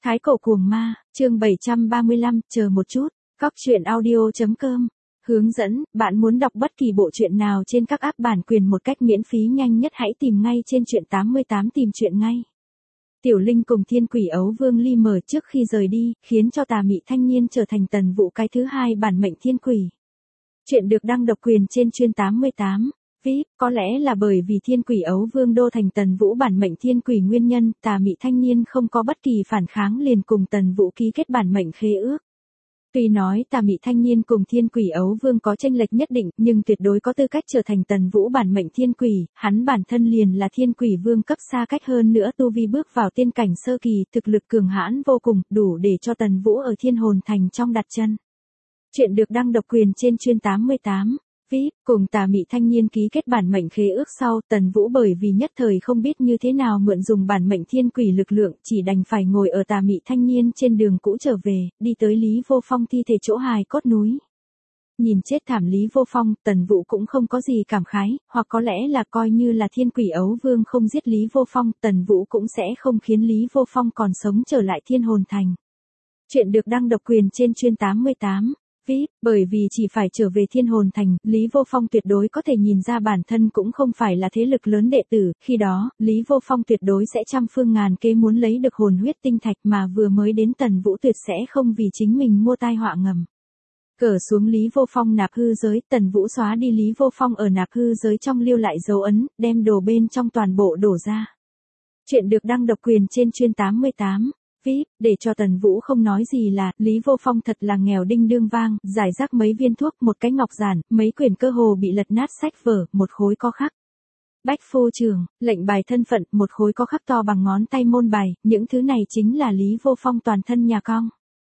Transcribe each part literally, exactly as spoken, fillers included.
Thái cổ cuồng ma, chương bảy trăm ba mươi lăm, chờ một chút, Cóc truyện audio chấm com. Hướng dẫn, bạn muốn đọc bất kỳ bộ truyện nào trên các app bản quyền một cách miễn phí nhanh nhất hãy tìm ngay trên truyện tám mươi tám tìm truyện ngay. Tiểu Linh cùng Thiên Quỷ Ấu Vương li mờ trước khi rời đi, khiến cho tà mị thanh niên trở thành Tần Vũ cái thứ hai bản mệnh thiên quỷ. Chuyện được đăng độc quyền trên chuyên tám mươi tám. vê i pê, có lẽ là bởi vì Thiên Quỷ Ấu Vương đô thành Tần Vũ bản mệnh thiên quỷ nguyên nhân, tà mị thanh niên không có bất kỳ phản kháng liền cùng Tần Vũ ký kết bản mệnh khế ước. Tuy nói tà mị thanh niên cùng Thiên Quỷ Ấu Vương có chênh lệch nhất định, nhưng tuyệt đối có tư cách trở thành Tần Vũ bản mệnh thiên quỷ, hắn bản thân liền là Thiên Quỷ Vương cấp xa cách hơn nữa tu vi bước vào tiên cảnh sơ kỳ, thực lực cường hãn vô cùng, đủ để cho Tần Vũ ở Thiên Hồn Thành trong đặt chân. Chuyện được đăng độc quyền trên chuyên tám mươi tám. vê i pê, cùng tà mị thanh niên ký kết bản mệnh khế ước sau, Tần Vũ bởi vì nhất thời không biết như thế nào mượn dùng bản mệnh thiên quỷ lực lượng, chỉ đành phải ngồi ở tà mị thanh niên trên đường cũ trở về, đi tới Lý Vô Phong thi thể chỗ hài cốt núi. Nhìn chết thảm Lý Vô Phong, Tần Vũ cũng không có gì cảm khái, hoặc có lẽ là coi như là Thiên Quỷ Ấu Vương không giết Lý Vô Phong, Tần Vũ cũng sẽ không khiến Lý Vô Phong còn sống trở lại Thiên Hồn Thành. Chuyện được đăng độc quyền trên chuyên tám mươi tám. vê i pê, bởi vì chỉ phải trở về Thiên Hồn Thành, Lý Vô Phong tuyệt đối có thể nhìn ra bản thân cũng không phải là thế lực lớn đệ tử, khi đó, Lý Vô Phong tuyệt đối sẽ trăm phương ngàn kế muốn lấy được hồn huyết tinh thạch mà vừa mới đến Tần Vũ tuyệt sẽ không vì chính mình mua tai họa ngầm. Cởi xuống Lý Vô Phong nạp hư giới, Tần Vũ xóa đi Lý Vô Phong ở nạp hư giới trong lưu lại dấu ấn, đem đồ bên trong toàn bộ đổ ra. Chuyện được đăng độc quyền trên chuyên tám mươi tám. vê i pê, để cho Tần Vũ không nói gì là, Lý Vô Phong thật là nghèo đinh đương vang, giải rác mấy viên thuốc, một cái ngọc giản, mấy quyển cơ hồ bị lật nát sách vở, một khối có khắc bách phu trường, lệnh bài thân phận, một khối có khắc to bằng ngón tay môn bài, những thứ này chính là Lý Vô Phong toàn thân nhà cong.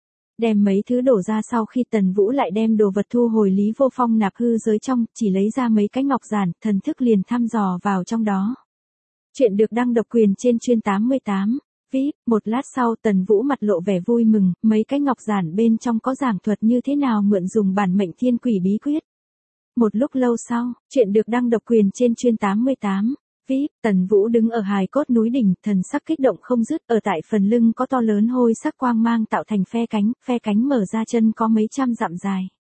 Đem mấy thứ đổ ra sau khi Tần Vũ lại đem đồ vật thu hồi Lý Vô Phong nạp hư giới trong, chỉ lấy ra mấy cái ngọc giản, thần thức liền thăm dò vào trong đó. Chuyện được đăng độc quyền trên chuyên tám mươi tám. vê i pê, một lát sau Tần Vũ mặt lộ vẻ vui mừng, mấy cái ngọc giản bên trong có giảng thuật như thế nào mượn dùng bản mệnh thiên quỷ bí quyết. Một lúc lâu sau, chuyện được đăng độc quyền trên chuyên tám mươi tám. vê i pê, Tần Vũ đứng ở hài cốt núi đỉnh, thần sắc kích động không dứt, ở tại phần lưng có to lớn hôi sắc quang mang tạo thành phe cánh, phe cánh mở ra chân có mấy trăm dặm dài.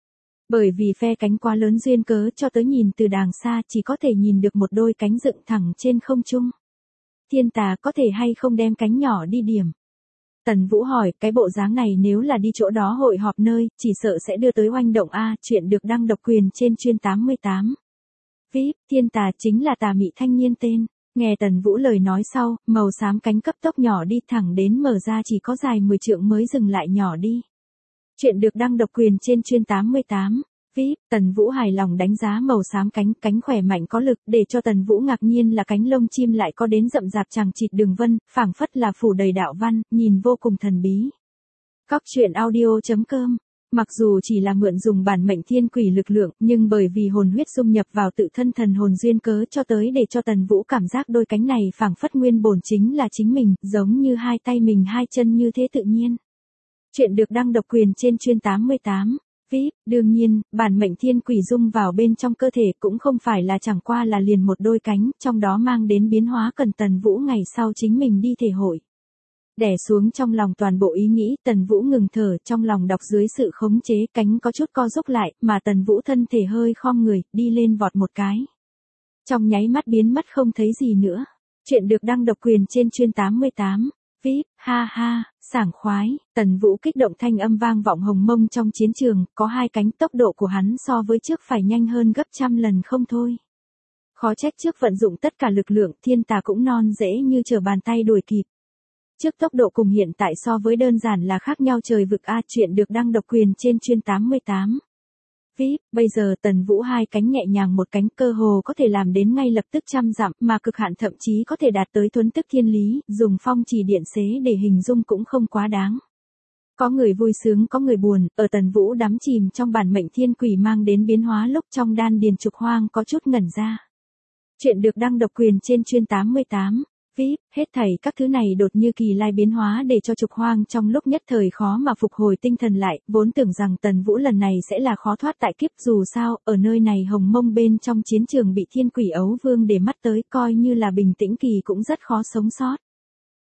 Bởi vì phe cánh quá lớn duyên cớ cho tới nhìn từ đàng xa chỉ có thể nhìn được một đôi cánh dựng thẳng trên không trung. Thiên tà có thể hay không đem cánh nhỏ đi điểm? Tần Vũ hỏi, cái bộ dáng này nếu là đi chỗ đó hội họp nơi, chỉ sợ sẽ đưa tới oanh động a. Chuyện được đăng độc quyền trên chuyên tám mươi tám. vê i pê, thiên tà chính là tà mị thanh niên tên. Nghe Tần Vũ lời nói sau, màu xám cánh cấp tốc nhỏ đi thẳng đến mở ra chỉ có dài mười trượng mới dừng lại nhỏ đi. Chuyện được đăng độc quyền trên chuyên tám mươi tám. vê i pê, Tần Vũ hài lòng đánh giá màu xám cánh, cánh khỏe mạnh có lực, để cho Tần Vũ ngạc nhiên là cánh lông chim lại có đến rậm rạp chằng chịt đường vân, phảng phất là phủ đầy đạo văn, nhìn vô cùng thần bí. Cóc truyện audio chấm com. Mặc dù chỉ là mượn dùng bản mệnh thiên quỷ lực lượng, nhưng bởi vì hồn huyết dung nhập vào tự thân thần hồn duyên cớ cho tới để cho Tần Vũ cảm giác đôi cánh này phảng phất nguyên bổn chính là chính mình, giống như hai tay mình hai chân như thế tự nhiên. Chuyện được đăng độc quyền trên chuyên tám mươi tám. vê i pê, đương nhiên, bản mệnh thiên quỷ dung vào bên trong cơ thể cũng không phải là chẳng qua là liền một đôi cánh, trong đó mang đến biến hóa cần Tần Vũ ngày sau chính mình đi thể hội. Đè xuống trong lòng toàn bộ ý nghĩ, Tần Vũ ngừng thở, trong lòng đọc dưới sự khống chế, cánh có chút co rúm lại, mà Tần Vũ thân thể hơi khom người, đi lên vọt một cái. Trong nháy mắt biến mất không thấy gì nữa. Chuyện được đăng độc quyền trên chuyên tám mươi tám. vê i pê, ha ha, sảng khoái, Tần Vũ kích động thanh âm vang vọng hồng mông trong chiến trường, có hai cánh, tốc độ của hắn so với trước phải nhanh hơn gấp trăm lần không thôi. Khó trách trước vận dụng tất cả lực lượng, thiên tà cũng non dễ như trở bàn tay đuổi kịp. Trước tốc độ cùng hiện tại so với đơn giản là khác nhau trời vực a. Chuyện được đăng độc quyền trên chuyên tám mươi tám. vê i pê, bây giờ Tần Vũ hai cánh nhẹ nhàng một cánh cơ hồ có thể làm đến ngay lập tức trăm dặm, mà cực hạn thậm chí có thể đạt tới thuấn tức thiên lý, dùng phong chỉ điện xế để hình dung cũng không quá đáng. Có người vui sướng có người buồn, ở Tần Vũ đắm chìm trong bản mệnh thiên quỷ mang đến biến hóa lúc trong đan điền trục hoang có chút ngẩn ra. Chuyện được đăng độc quyền trên chuyên tám mươi tám. vê i pê, hết thảy các thứ này đột như kỳ lai biến hóa để cho trục hoang trong lúc nhất thời khó mà phục hồi tinh thần lại, vốn tưởng rằng Tần Vũ lần này sẽ là khó thoát tại kiếp, dù sao, ở nơi này hồng mông bên trong chiến trường bị Thiên Quỷ Ấu Vương để mắt tới, coi như là bình tĩnh kỳ cũng rất khó sống sót.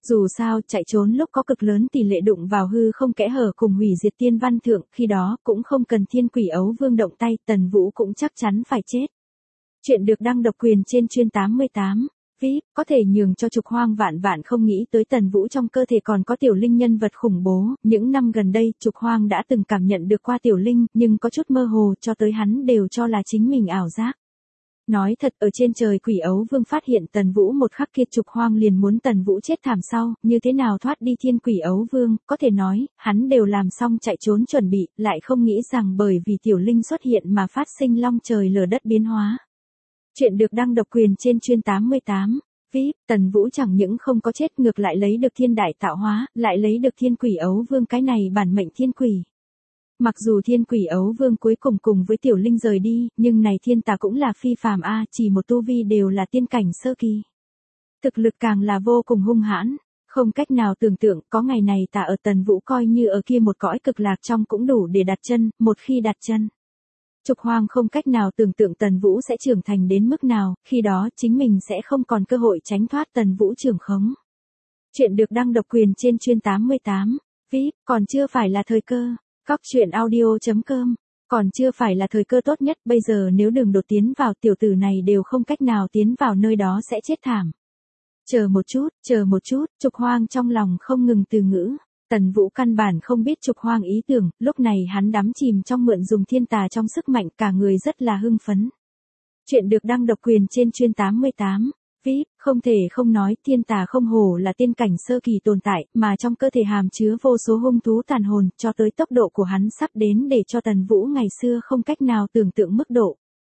Dù sao, chạy trốn lúc có cực lớn tỷ lệ đụng vào hư không kẽ hở cùng hủy diệt tiên văn thượng, khi đó cũng không cần thiên quỷ ấu vương động tay, Tần Vũ cũng chắc chắn phải chết. Chuyện được đăng độc quyền trên chuyên tám mươi tám. vê i pê, có thể nhường cho Trục Hoang vạn vạn không nghĩ tới Tần Vũ trong cơ thể còn có tiểu linh nhân vật khủng bố, những năm gần đây Trục Hoang đã từng cảm nhận được qua tiểu linh, nhưng có chút mơ hồ, cho tới hắn đều cho là chính mình ảo giác. Nói thật, ở trên trời quỷ ấu vương phát hiện Tần Vũ một khắc kia Trục Hoang liền muốn Tần Vũ chết thảm sau, như thế nào thoát đi thiên quỷ ấu vương, có thể nói, hắn đều làm xong chạy trốn chuẩn bị, lại không nghĩ rằng bởi vì tiểu linh xuất hiện mà phát sinh long trời lở đất biến hóa. Chuyện được đăng độc quyền trên chuyên tám mươi tám. vê i pê, Tần Vũ chẳng những không có chết ngược lại lấy được thiên đại tạo hóa, lại lấy được thiên quỷ ấu vương cái này bản mệnh thiên quỷ. Mặc dù thiên quỷ ấu vương cuối cùng cùng với tiểu linh rời đi, nhưng này thiên tà cũng là phi phàm a, chỉ một tu vi đều là tiên cảnh sơ kỳ. Thực lực càng là vô cùng hung hãn, không cách nào tưởng tượng, có ngày này tà ở Tần Vũ coi như ở kia một cõi cực lạc trong cũng đủ để đặt chân, một khi đặt chân. Trục Hoang không cách nào tưởng tượng Tần Vũ sẽ trưởng thành đến mức nào, khi đó chính mình sẽ không còn cơ hội tránh thoát Tần Vũ trưởng khống. Chuyện được đăng độc quyền trên chuyên tám mươi tám. vê i pê, còn chưa phải là thời cơ. Cóc truyện audio chấm com. Còn chưa phải là thời cơ tốt nhất, bây giờ nếu đường đột tiến vào tiểu tử này đều không cách nào tiến vào nơi đó sẽ chết thảm. Chờ một chút, chờ một chút, Trục Hoang trong lòng không ngừng từ ngữ. Tần Vũ căn bản không biết Trục Hoang ý tưởng, lúc này hắn đắm chìm trong mượn dùng thiên tà trong sức mạnh, cả người rất là hưng phấn. Chuyện được đăng độc quyền trên chuyên tám mươi tám. vê i pê, không thể không nói, thiên tà không hổ là tiên cảnh sơ kỳ tồn tại, mà trong cơ thể hàm chứa vô số hung thú tàn hồn, cho tới tốc độ của hắn sắp đến để cho Tần Vũ ngày xưa không cách nào tưởng tượng mức độ.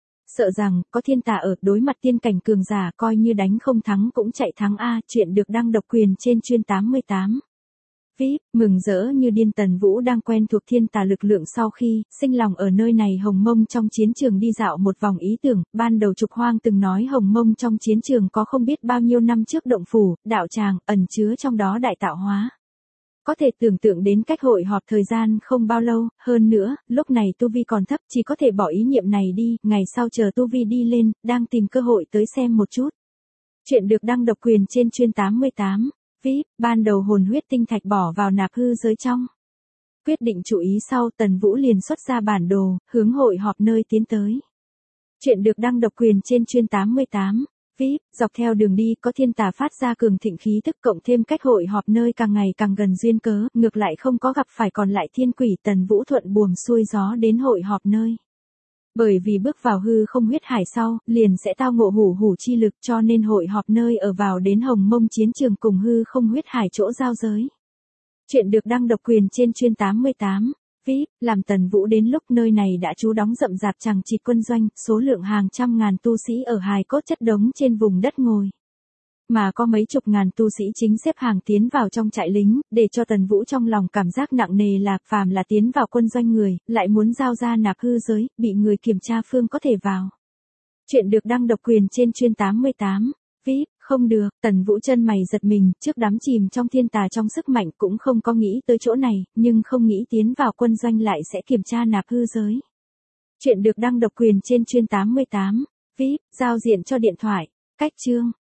Sợ rằng, có thiên tà ở, đối mặt tiên cảnh cường giả coi như đánh không thắng cũng chạy thắng a. Chuyện được đăng độc quyền trên chuyên tám mươi tám. vê i pê, mừng rỡ như điên. Tần Vũ đang quen thuộc thiên tà lực lượng sau khi, sinh lòng ở nơi này Hồng Mông trong chiến trường đi dạo một vòng ý tưởng, ban đầu Trục Hoang từng nói Hồng Mông trong chiến trường có không biết bao nhiêu năm trước động phủ, đạo tràng, ẩn chứa trong đó đại tạo hóa. Có thể tưởng tượng đến cách hội họp thời gian không bao lâu, hơn nữa, lúc này tu vi còn thấp, chỉ có thể bỏ ý niệm này đi, ngày sau chờ tu vi đi lên, đang tìm cơ hội tới xem một chút. Chuyện được đăng độc quyền trên chuyên tám mươi tám. vê i pê, ban đầu hồn huyết tinh thạch bỏ vào nạp hư giới trong. Quyết định chú ý sau, Tần Vũ liền xuất ra bản đồ, hướng hội họp nơi tiến tới. Chuyện được đăng độc quyền trên chuyên tám mươi tám. vê i pê, dọc theo đường đi có thiên tà phát ra cường thịnh khí tức, cộng thêm cách hội họp nơi càng ngày càng gần duyên cớ, ngược lại không có gặp phải còn lại thiên quỷ. Tần Vũ thuận buồm xuôi gió đến hội họp nơi. Bởi vì bước vào hư không huyết hải sau, liền sẽ tao ngộ hủ hủ chi lực, cho nên hội họp nơi ở vào đến Hồng Mông chiến trường cùng hư không huyết hải chỗ giao giới. Chuyện được đăng độc quyền trên chuyên tám mươi tám. vê i pê, làm Tần Vũ đến lúc nơi này đã trú đóng rậm rạp chằng chịt quân doanh, số lượng hàng trăm ngàn tu sĩ ở hài cốt chất đống trên vùng đất ngồi. Mà có mấy chục ngàn tu sĩ chính xếp hàng tiến vào trong trại lính, để cho Tần Vũ trong lòng cảm giác nặng nề là, phàm là tiến vào quân doanh người, lại muốn giao ra nạp hư giới, bị người kiểm tra phương có thể vào. Chuyện được đăng độc quyền trên chuyên tám mươi tám. vê i pê, không được, Tần Vũ chân mày giật mình, trước đắm chìm trong thiên tà trong sức mạnh cũng không có nghĩ tới chỗ này, nhưng không nghĩ tiến vào quân doanh lại sẽ kiểm tra nạp hư giới. Chuyện được đăng độc quyền trên chuyên tám mươi tám. vê i pê, giao diện cho điện thoại. Cách chương.